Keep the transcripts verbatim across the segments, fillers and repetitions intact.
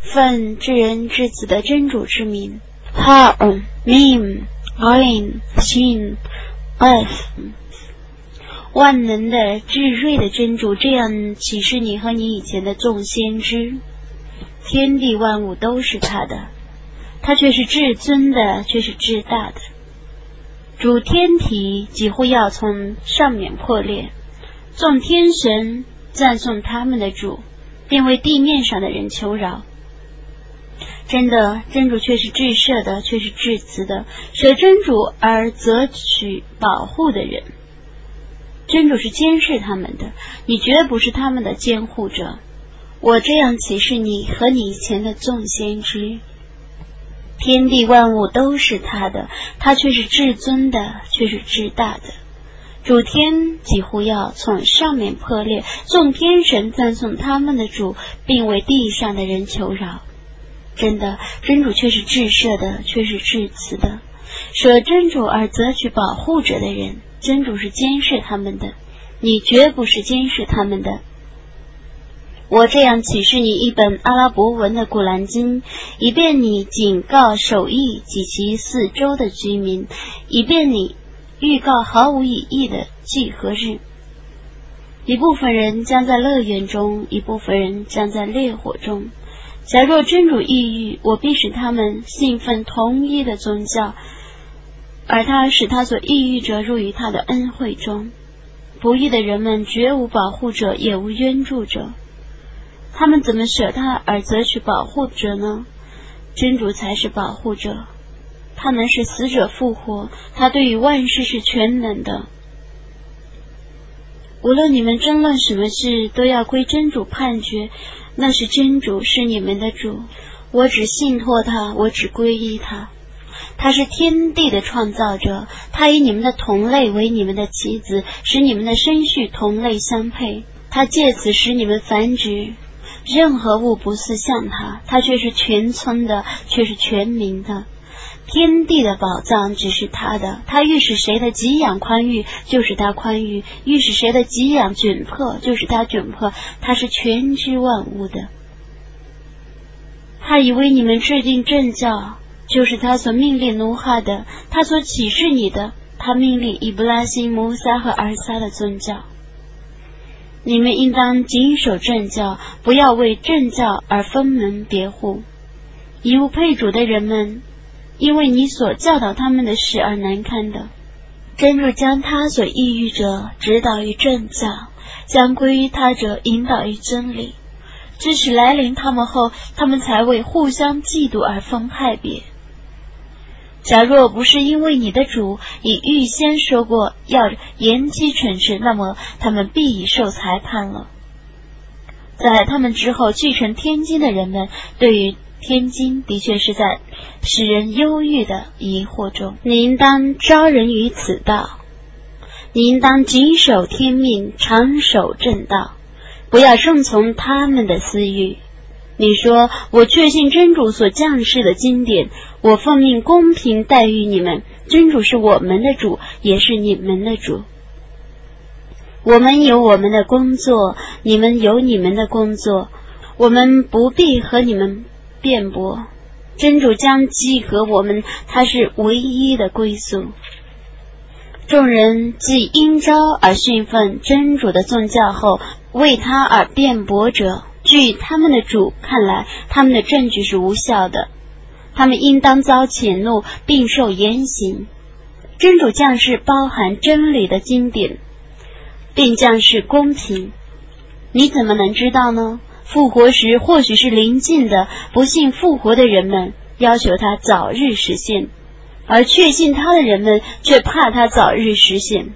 奉至人至子的真主之名，哈嗯 mim ain shin f， 万能的至睿的真主这样启示你和你以前的众先知，天地万物都是他的，他却是至尊的，却是至大的。主天体几乎要从上面破裂，众天神赞颂他们的主，并为地面上的人求饶。真的，真主却是至赦的，却是至慈的，舍真主而择取保护的人。真主是监视他们的，你绝不是他们的监护者。我这样启示你和你以前的众先知，天地万物都是他的，他却是至尊的，却是至大的。主天几乎要从上面破裂，众天神赞颂他们的主，并为地上的人求饶。真的，真主却是至赦的，却是至慈的，舍真主而择取保护者的人，真主是监视他们的，你绝不是监视他们的。我这样启示你一本阿拉伯文的古兰经，以便你警告守义及其四周的居民，以便你预告毫无意义的聚合日。一部分人将在乐园中，一部分人将在烈火中。假若真主抑郁，我必使他们信奉同一的宗教，而他使他所抑郁者入于他的恩惠中。不义的人们绝无保护者，也无援助者，他们怎么舍他而择取保护者呢？真主才是保护者，他能使死者复活，他对于万事是全能的。无论你们争论什么事，都要归真主判决，那是真主，是你们的主。我只信托他，我只皈依他。他是天地的创造者，他以你们的同类为你们的妻子，使你们的生育同类相配，他借此使你们繁殖。任何物不似像他，他却是全村的，却是全民的。天地的宝藏只是他的，他欲使谁的给养宽裕，就是他宽裕；欲使谁的给养窘迫，就是他窘迫。他是全知万物的。他以为你们制定正教，就是他所命令奴哈的，他所启示你的，他命令伊布拉辛、摩撒和尔撒的宗教。你们应当谨守正教，不要为正教而分门别户。以无配主的人们，因为你所教导他们的事而难堪的。真主将他所抑郁者指导于正教，将归于他者引导于真理，知识来临他们后，他们才为互相嫉妒而分派别。假若不是因为你的主已预先说过要延期惩治，那么他们必已受裁判了。在他们之后继承天经的人们，对于天经的确是在使人忧郁的疑惑中。你应当招人于此道，你应当谨守天命，长守正道，不要顺从他们的私欲。你说，我确信真主所降世的经典，我奉命公平待遇你们，真主是我们的主，也是你们的主。我们有我们的工作，你们有你们的工作，我们不必和你们辩驳。真主将集合我们，他是唯一的归宿。众人既因召而信奉真主的宗教后，为他而辩驳者，据他们的主看来，他们的证据是无效的，他们应当遭谴怒并受严刑。真主降世包含真理的经典，并降世公平，你怎么能知道呢？复活时或许是临近的，不信复活的人们要求他早日实现，而确信他的人们却怕他早日实现。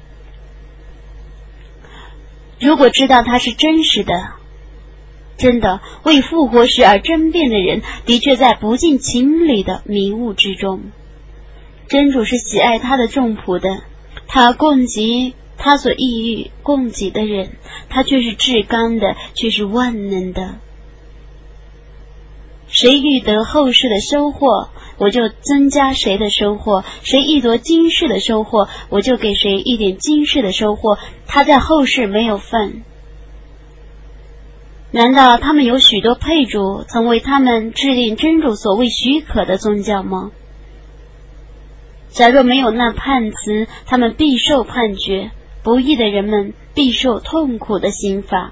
如果知道他是真实的，真的为复活时而争辩的人，的确在不尽情理的迷雾之中。真主是喜爱他的众仆的，他供给他所抑郁供给的人，他却是至刚的，却是万能的。谁欲得后世的收获，我就增加谁的收获；谁欲夺今世的收获，我就给谁一点今世的收获。他在后世没有份。 难道他们有许多配主曾为他们制定真主所谓许可的宗教吗？假若没有那判词，他们必受判决，不义的人们必受痛苦的刑罚。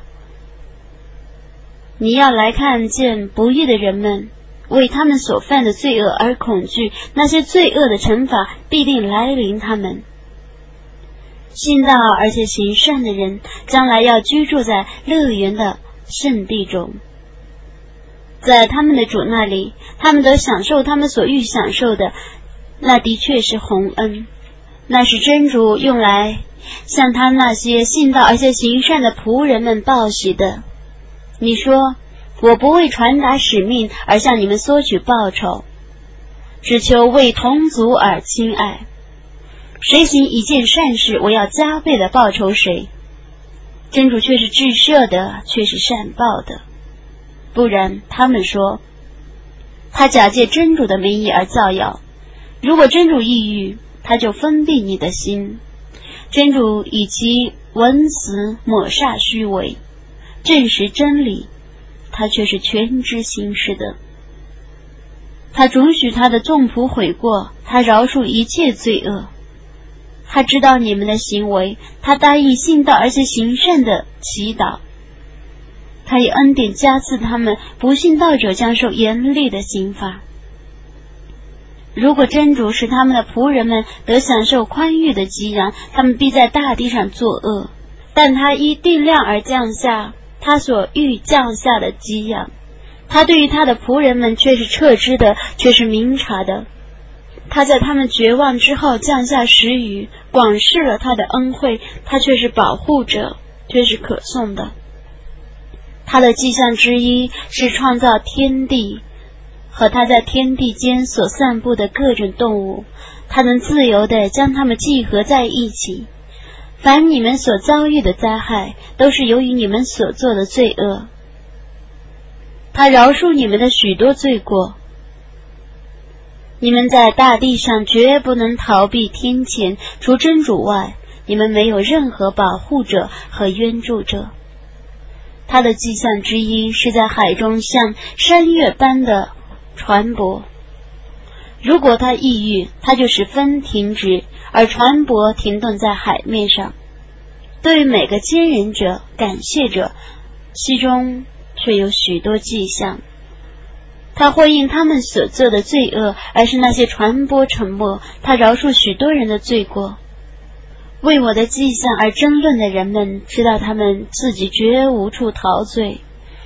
你要来看见不义的人们为他们所犯的罪恶而恐惧，那些罪恶的惩罚必定来临他们。信道而且行善的人，将来要居住在乐园的圣地中，在他们的主那里，他们得享受他们所欲享受的，那的确是洪恩，那是真主用来向他那些信道而且行善的仆人们报喜的。你说，我不为传达使命而向你们索取报酬，只求为同族而亲爱。谁行一件善事，我要加倍的报酬谁。真主却是至赦的，却是善报的。不然，他们说，他假借真主的名义而造谣。如果真主抑郁，他就封闭你的心。真主以其文辞抹煞虚伪，证实真理，他却是全知心事的。他准许他的众仆悔过，他饶恕一切罪恶。他知道你们的行为，他答应信道而且行善的祈祷。他以恩典加赐他们，不信道者将受严厉的刑罚。如果真主使他们的仆人们得享受宽裕的给养，他们必在大地上作恶，但他依定量而降下他所欲降下的给养。他对于他的仆人们却是彻知的，却是明察的。他在他们绝望之后降下时雨，广施了他的恩惠，他却是保护者，却是可颂的。他的迹象之一是创造天地和他在天地间所散布的各种动物，他能自由地将它们集合在一起。凡你们所遭遇的灾害，都是由于你们所做的罪恶。他饶恕你们的许多罪过。你们在大地上绝不能逃避天谴，除真主外，你们没有任何保护者和援助者。他的迹象之一是在海中像山岳般的船舶，如果他抑郁，他就十分停止，而船舶停顿在海面上。对于每个坚忍者、感谢者，其中却有许多迹象。他会因他们所做的罪恶，而是那些传播沉默。他饶恕许多人的罪过。为我的迹象而争论的人们，知道他们自己绝无处逃罪。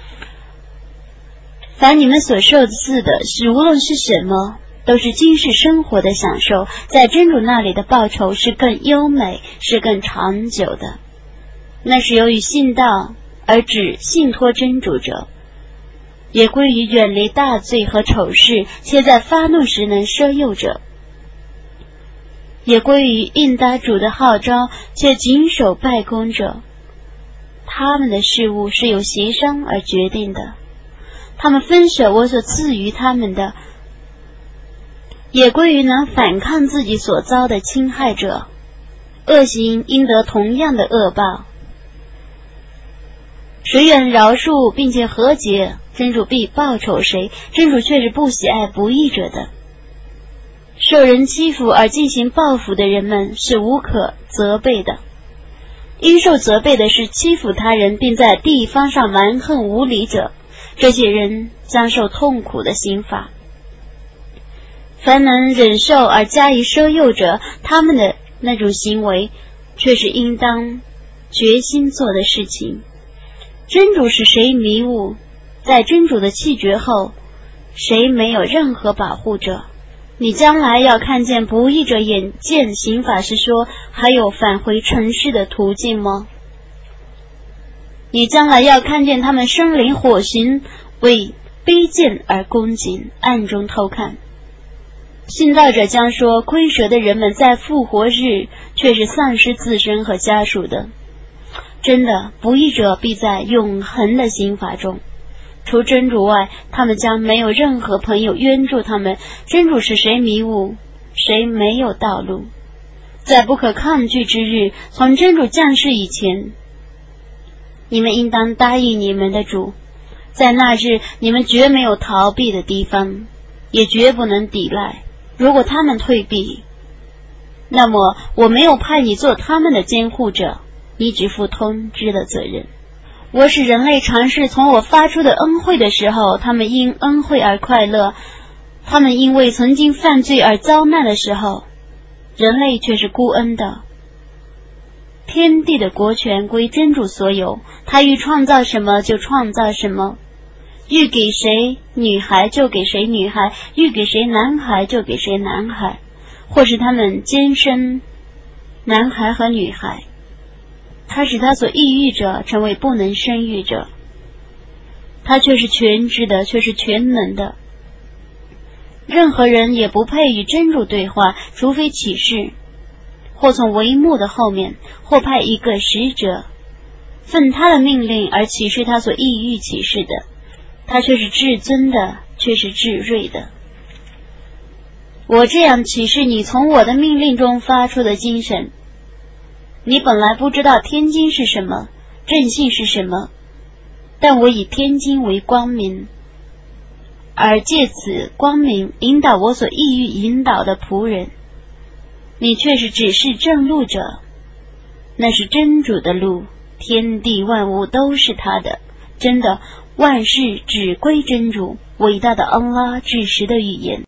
凡你们所受赐的，是无论是什么，都是今世生活的享受，在真主那里的报酬是更优美，是更长久的。那是由于信道而只信托真主者，也归于远离大罪和丑事，且在发怒时能赦宥者，也归于应答主的号召且谨守拜功者。他们的事物是由协商而决定的，他们分舍我所赐予他们的，也归于能反抗自己所遭的侵害者。恶行应得同样的恶报。谁愿饶恕并且和解，真主必报酬谁，真主却是不喜爱不义者的。受人欺负而进行报复的人们是无可责备的，应受责备的是欺负他人并在地方上蛮横无理者，这些人将受痛苦的刑罚。凡能忍受而加以赦宥者，他们的那种行为却是应当决心做的事情。真主使谁迷雾，在真主的弃绝后，谁没有任何保护者。你将来要看见不义者眼见刑法时说，还有返回尘世的途径吗？你将来要看见他们生灵火刑，为卑贱而恭敬，暗中偷看。信道者将说，亏折的人们在复活日却是丧失自身和家属的。真的，不义者必在永恒的刑罚中。除真主外，他们将没有任何朋友援助他们。真主使谁迷雾，谁没有道路。在不可抗拒之日，从真主降世以前，你们应当答应你们的主， 在那日你们绝没有逃避的地方，也绝不能抵赖。如果他们退避，那么我没有派你做他们的监护者，你只负通知的责任。我使人类尝试从我发出的恩惠的时候，他们因恩惠而快乐；他们因为曾经犯罪而遭难的时候，人类却是孤恩的。天地的国权归真主所有，他欲创造什么就创造什么，欲给谁女孩就给谁女孩，欲给谁男孩就给谁男孩，或是他们兼生男孩和女孩。他使他所抑郁者成为不能生育者，他却是全知的，却是全能的。任何人也不配与真主对话，除非启示，或从帷幕的后面，或派一个使者，奉他的命令而启示他所抑郁启示的。他却是至尊的，却是至睿的。我这样启示你从我的命令中发出的精神。你本来不知道天经是什么，正信是什么，但我以天经为光明，而借此光明引导我所意欲引导的仆人。你却是指示正路者，那是真主的路，天地万物都是他的。真的，万事只归真主，伟大的安拉至实的语言。